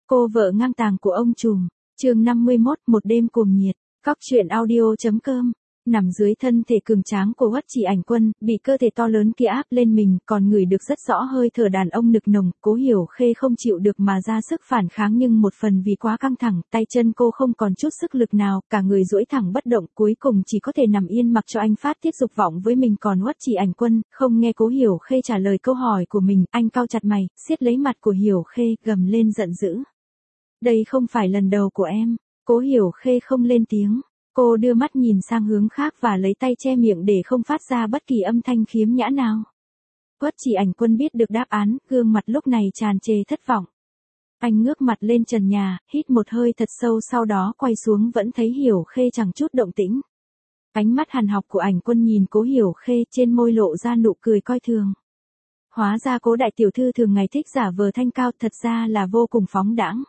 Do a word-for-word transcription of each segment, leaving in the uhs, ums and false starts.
Cô vợ ngang tàng của ông trùm, chương năm mươi mốt, một đêm cuồng nhiệt, Cóc truyện audio.com. Nằm dưới thân thể cường tráng của Uất Chỉ Ảnh Quân, bị cơ thể to lớn kia áp lên mình, còn ngửi được rất rõ hơi thở đàn ông nực nồng. Cố Hiểu Khê không chịu được mà ra sức phản kháng, nhưng một phần vì quá căng thẳng, tay chân cô không còn chút sức lực nào, cả người duỗi thẳng bất động, cuối cùng chỉ có thể nằm yên mặc cho anh phát tiết dục vọng với mình. Còn Uất Chỉ Ảnh Quân không nghe Cố Hiểu Khê trả lời câu hỏi của mình, anh cau chặt mày, siết lấy mặt của Hiểu Khê, gầm lên giận dữ. Đây không phải lần đầu của em. Cố Hiểu Khê không lên tiếng. Cô đưa mắt nhìn sang hướng khác và lấy tay che miệng để không phát ra bất kỳ âm thanh khiếm nhã nào. Uất Chỉ Ảnh Quân biết được đáp án, gương mặt lúc này tràn trề thất vọng. Anh ngước mặt lên trần nhà, hít một hơi thật sâu, sau đó quay xuống, vẫn thấy Hiểu Khê chẳng chút động tĩnh. Ánh mắt hằn học của Ảnh Quân nhìn Cố Hiểu Khê, trên môi lộ ra nụ cười coi thường. Hóa ra Cố đại tiểu thư thường ngày thích giả vờ thanh cao, thật ra là vô cùng phóng đãng.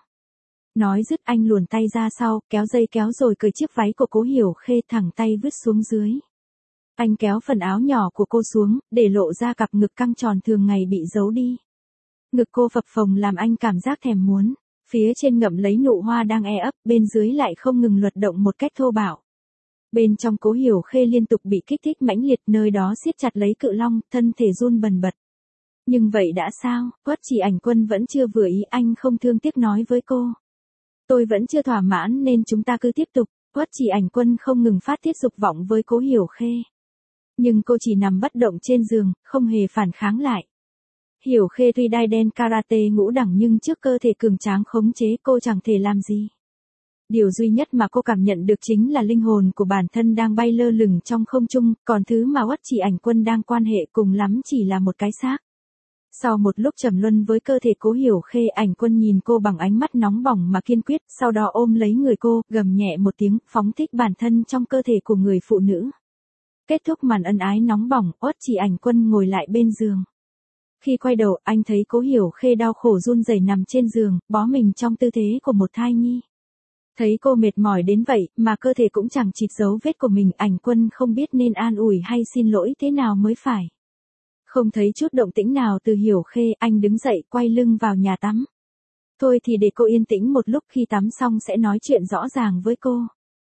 Nói dứt anh luồn tay ra sau, kéo dây kéo rồi cởi chiếc váy của Cố Hiểu Khê, thẳng tay vứt xuống dưới. Anh kéo phần áo nhỏ của cô xuống, để lộ ra cặp ngực căng tròn thường ngày bị giấu đi. Ngực cô phập phồng làm anh cảm giác thèm muốn. Phía trên ngậm lấy nụ hoa đang e ấp, bên dưới lại không ngừng luật động một cách thô bạo. Bên trong Cố Hiểu Khê liên tục bị kích thích mãnh liệt, nơi đó siết chặt lấy cự long, thân thể run bần bật. Nhưng vậy đã sao? Uất Chỉ Ảnh Quân vẫn chưa vừa ý, anh không thương tiếc nói với cô. Tôi vẫn chưa thỏa mãn nên chúng ta cứ tiếp tục. Uất Chỉ Ảnh Quân không ngừng phát tiết dục vọng với Cố Hiểu Khê. Nhưng cô chỉ nằm bất động trên giường, không hề phản kháng lại. Hiểu Khê tuy đai đen karate ngũ đẳng nhưng trước cơ thể cường tráng khống chế cô chẳng thể làm gì. Điều duy nhất mà cô cảm nhận được chính là linh hồn của bản thân đang bay lơ lửng trong không trung, còn thứ mà Uất Chỉ Ảnh Quân đang quan hệ cùng lắm chỉ là một cái xác. Sau một lúc trầm luân với cơ thể Cố Hiểu Khê, Ảnh Quân nhìn cô bằng ánh mắt nóng bỏng mà kiên quyết, sau đó ôm lấy người cô, gầm nhẹ một tiếng, phóng thích bản thân trong cơ thể của người phụ nữ. Kết thúc màn ân ái nóng bỏng, Uất Chỉ Ảnh Quân ngồi lại bên giường. Khi quay đầu, anh thấy Cố Hiểu Khê đau khổ run rẩy nằm trên giường, bó mình trong tư thế của một thai nhi. Thấy cô mệt mỏi đến vậy, mà cơ thể cũng chẳng chịt dấu vết của mình, Ảnh Quân không biết nên an ủi hay xin lỗi thế nào mới phải. Không thấy chút động tĩnh nào từ Hiểu Khê, anh đứng dậy, quay lưng vào nhà tắm. Thôi thì để cô yên tĩnh một lúc, khi tắm xong sẽ nói chuyện rõ ràng với cô.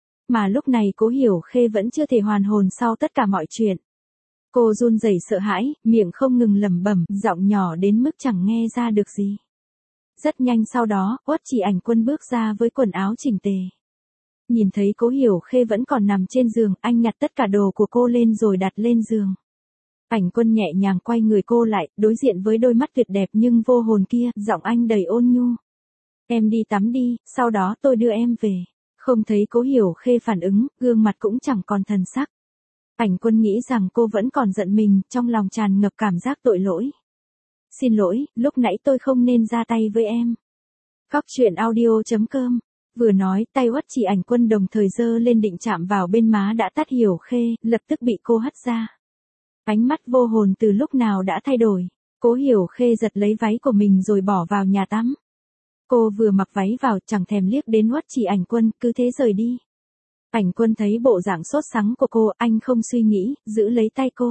Mà lúc này Cố Hiểu Khê vẫn chưa thể hoàn hồn sau tất cả mọi chuyện. Cô run rẩy sợ hãi, miệng không ngừng lẩm bẩm, giọng nhỏ đến mức chẳng nghe ra được gì. Rất nhanh sau đó, Uất Chỉ Ảnh Quân bước ra với quần áo chỉnh tề. Nhìn thấy Cố Hiểu Khê vẫn còn nằm trên giường, anh nhặt tất cả đồ của cô lên rồi đặt lên giường. Ảnh Quân nhẹ nhàng quay người cô lại, đối diện với đôi mắt tuyệt đẹp nhưng vô hồn kia, giọng anh đầy ôn nhu. Em đi tắm đi, sau đó tôi đưa em về. Không thấy Cố Hiểu Khê phản ứng, gương mặt cũng chẳng còn thần sắc. Ảnh Quân nghĩ rằng cô vẫn còn giận mình, trong lòng tràn ngập cảm giác tội lỗi. Xin lỗi, lúc nãy tôi không nên ra tay với em. Cóc truyện audio.com. Vừa nói, tay Uất Chỉ Ảnh Quân đồng thời giơ lên định chạm vào bên má đã tắt Hiểu Khê, lập tức bị cô hất ra. Ánh mắt vô hồn từ lúc nào đã thay đổi. Cố Hiểu Khê giật lấy váy của mình rồi bỏ vào nhà tắm. Cô vừa mặc váy vào, chẳng thèm liếc đến Uất Chỉ Ảnh Quân, cứ thế rời đi. Ảnh Quân thấy bộ dạng sốt sắng của cô, anh không suy nghĩ, giữ lấy tay cô.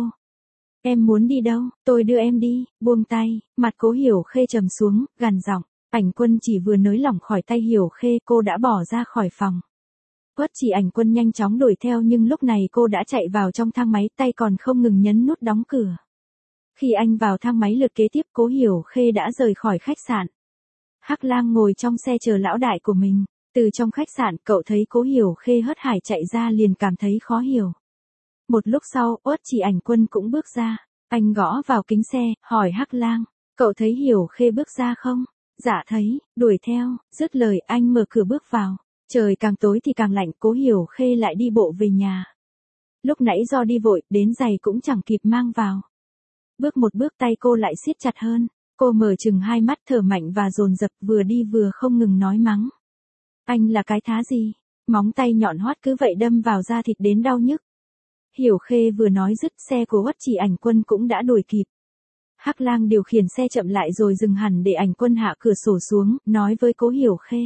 Em muốn đi đâu? Tôi đưa em đi. Buông tay. Mặt Cố Hiểu Khê trầm xuống, gằn giọng. Ảnh Quân chỉ vừa nới lỏng khỏi tay Hiểu Khê, cô đã bỏ ra khỏi phòng. Uất Chỉ Ảnh Quân nhanh chóng đuổi theo, nhưng lúc này cô đã chạy vào trong thang máy, tay còn không ngừng nhấn nút đóng cửa. Khi anh vào thang máy lượt kế tiếp, Cố Hiểu Khê đã rời khỏi khách sạn. Hắc Lang ngồi trong xe chờ lão đại của mình. Từ trong khách sạn, cậu thấy Cố Hiểu Khê hớt hải chạy ra liền cảm thấy khó hiểu. Một lúc sau, Uất Chỉ Ảnh Quân cũng bước ra. Anh gõ vào kính xe, hỏi Hắc Lang, cậu thấy Hiểu Khê bước ra không? Dạ thấy. Đuổi theo. Dứt lời, anh mở cửa bước vào. Trời càng tối thì càng lạnh, Cố Hiểu Khê lại đi bộ về nhà. Lúc nãy do đi vội, đến giày cũng chẳng kịp mang vào. Bước một bước tay cô lại siết chặt hơn. Cô mở chừng hai mắt, thở mạnh và dồn dập, vừa đi vừa không ngừng nói mắng. Anh là cái thá gì? Móng tay nhọn hoắt cứ vậy đâm vào da thịt đến đau nhức. Hiểu Khê vừa nói dứt, xe của Uất Chỉ Ảnh Quân cũng đã đuổi kịp. Hắc Lang điều khiển xe chậm lại rồi dừng hẳn để Ảnh Quân hạ cửa sổ xuống, nói với Cố Hiểu Khê.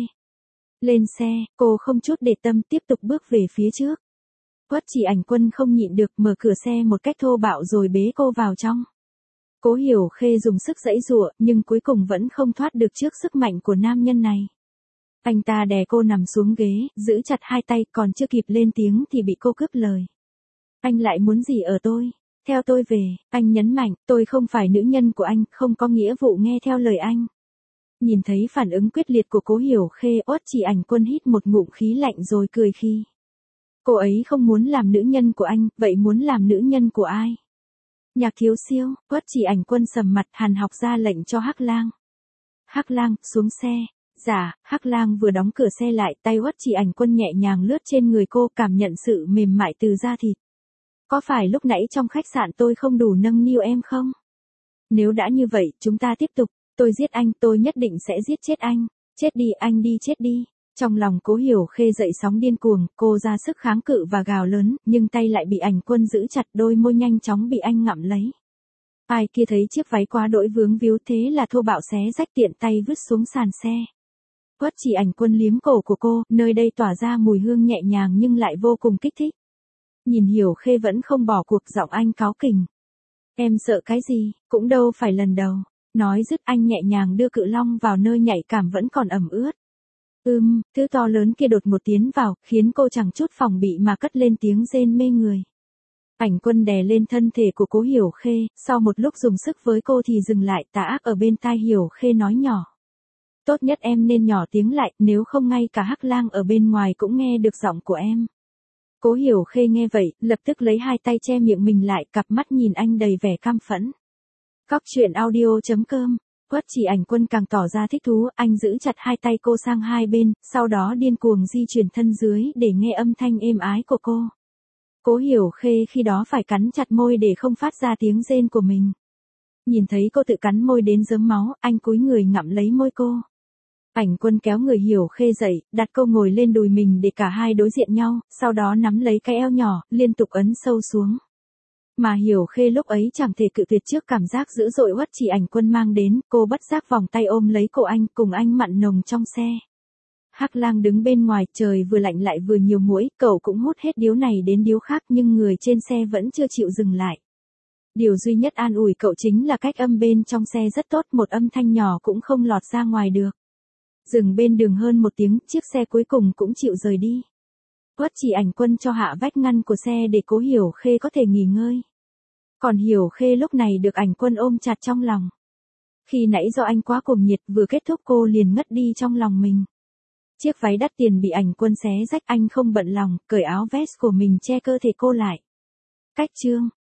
Lên xe, cô không chút để tâm tiếp tục bước về phía trước. Uất Chỉ Ảnh Quân không nhịn được, mở cửa xe một cách thô bạo rồi bế cô vào trong. Cố Hiểu Khê dùng sức giãy giụa, nhưng cuối cùng vẫn không thoát được trước sức mạnh của nam nhân này. Anh ta đè cô nằm xuống ghế, giữ chặt hai tay, còn chưa kịp lên tiếng thì bị cô cướp lời. Anh lại muốn gì ở tôi? Theo tôi về, anh nhấn mạnh, tôi không phải nữ nhân của anh, không có nghĩa vụ nghe theo lời anh. Nhìn thấy phản ứng quyết liệt của Cố Hiểu Khê, Uất Chỉ Ảnh Quân hít một ngụm khí lạnh rồi cười khi. Cô ấy không muốn làm nữ nhân của anh, vậy muốn làm nữ nhân của ai? Nhạc Thiếu Siêu, Uất Chỉ Ảnh Quân sầm mặt, Hàn Học ra lệnh cho Hắc Lang. Hắc Lang, xuống xe. Dạ, Hắc Lang vừa đóng cửa xe lại, tay Uất Chỉ Ảnh Quân nhẹ nhàng lướt trên người cô, cảm nhận sự mềm mại từ da thịt. Có phải lúc nãy trong khách sạn tôi không đủ nâng niu em không? Nếu đã như vậy, chúng ta tiếp tục. Tôi giết anh, tôi nhất định sẽ giết chết anh. Chết đi, anh đi chết đi. Trong lòng Cố Hiểu Khê dậy sóng điên cuồng, cô ra sức kháng cự và gào lớn, nhưng tay lại bị Ảnh Quân giữ chặt, đôi môi nhanh chóng bị anh ngậm lấy. Ai kia thấy chiếc váy quá đỗi vướng víu thế là thô bạo xé rách, tiện tay vứt xuống sàn xe. Uất Chỉ Ảnh Quân liếm cổ của cô, nơi đây tỏa ra mùi hương nhẹ nhàng nhưng lại vô cùng kích thích. Nhìn Hiểu Khê vẫn không bỏ cuộc, giọng anh cáu kỉnh. Em sợ cái gì, cũng đâu phải lần đầu. Nói dứt anh nhẹ nhàng đưa cự long vào nơi nhạy cảm vẫn còn ẩm ướt. Ưm, thứ to lớn kia đột một tiến vào, khiến cô chẳng chút phòng bị mà cất lên tiếng rên mê người. Ảnh Quân đè lên thân thể của Cố Hiểu Khê, sau một lúc dùng sức với cô thì dừng lại, tà ác ở bên tai Hiểu Khê nói nhỏ. Tốt nhất em nên nhỏ tiếng lại, nếu không ngay cả Hắc Lang ở bên ngoài cũng nghe được giọng của em. Cố Hiểu Khê nghe vậy, lập tức lấy hai tay che miệng mình lại, cặp mắt nhìn anh đầy vẻ căm phẫn. Cóc truyện audio chấm com. Uất Chỉ Ảnh Quân càng tỏ ra thích thú, anh giữ chặt hai tay cô sang hai bên, sau đó điên cuồng di chuyển thân dưới để nghe âm thanh êm ái của cô. Cố Hiểu Khê khi đó phải cắn chặt môi để không phát ra tiếng rên của mình. Nhìn thấy cô tự cắn môi đến rớm máu, anh cúi người ngậm lấy môi cô. Ảnh Quân kéo người Hiểu Khê dậy, đặt cô ngồi lên đùi mình để cả hai đối diện nhau, sau đó nắm lấy cái eo nhỏ, liên tục ấn sâu xuống. Mà Hiểu Khê lúc ấy chẳng thể cự tuyệt trước cảm giác dữ dội Uất Chỉ Ảnh Quân mang đến, cô bất giác vòng tay ôm lấy cổ anh, cùng anh mặn nồng trong xe. Hắc Lang đứng bên ngoài, trời vừa lạnh lại vừa nhiều muỗi, cậu cũng hút hết điếu này đến điếu khác nhưng người trên xe vẫn chưa chịu dừng lại. Điều duy nhất an ủi cậu chính là cách âm bên trong xe rất tốt, một âm thanh nhỏ cũng không lọt ra ngoài được. Dừng bên đường hơn một tiếng, chiếc xe cuối cùng cũng chịu rời đi. Uất Chỉ Ảnh Quân cho hạ vách ngăn của xe để Cố Hiểu Khê có thể nghỉ ngơi. Còn Hiểu Khê lúc này được Ảnh Quân ôm chặt trong lòng. Khi nãy do anh quá cuồng nhiệt vừa kết thúc cô liền ngất đi trong lòng mình. Chiếc váy đắt tiền bị Ảnh Quân xé rách, anh không bận lòng, cởi áo vest của mình che cơ thể cô lại. Cách chương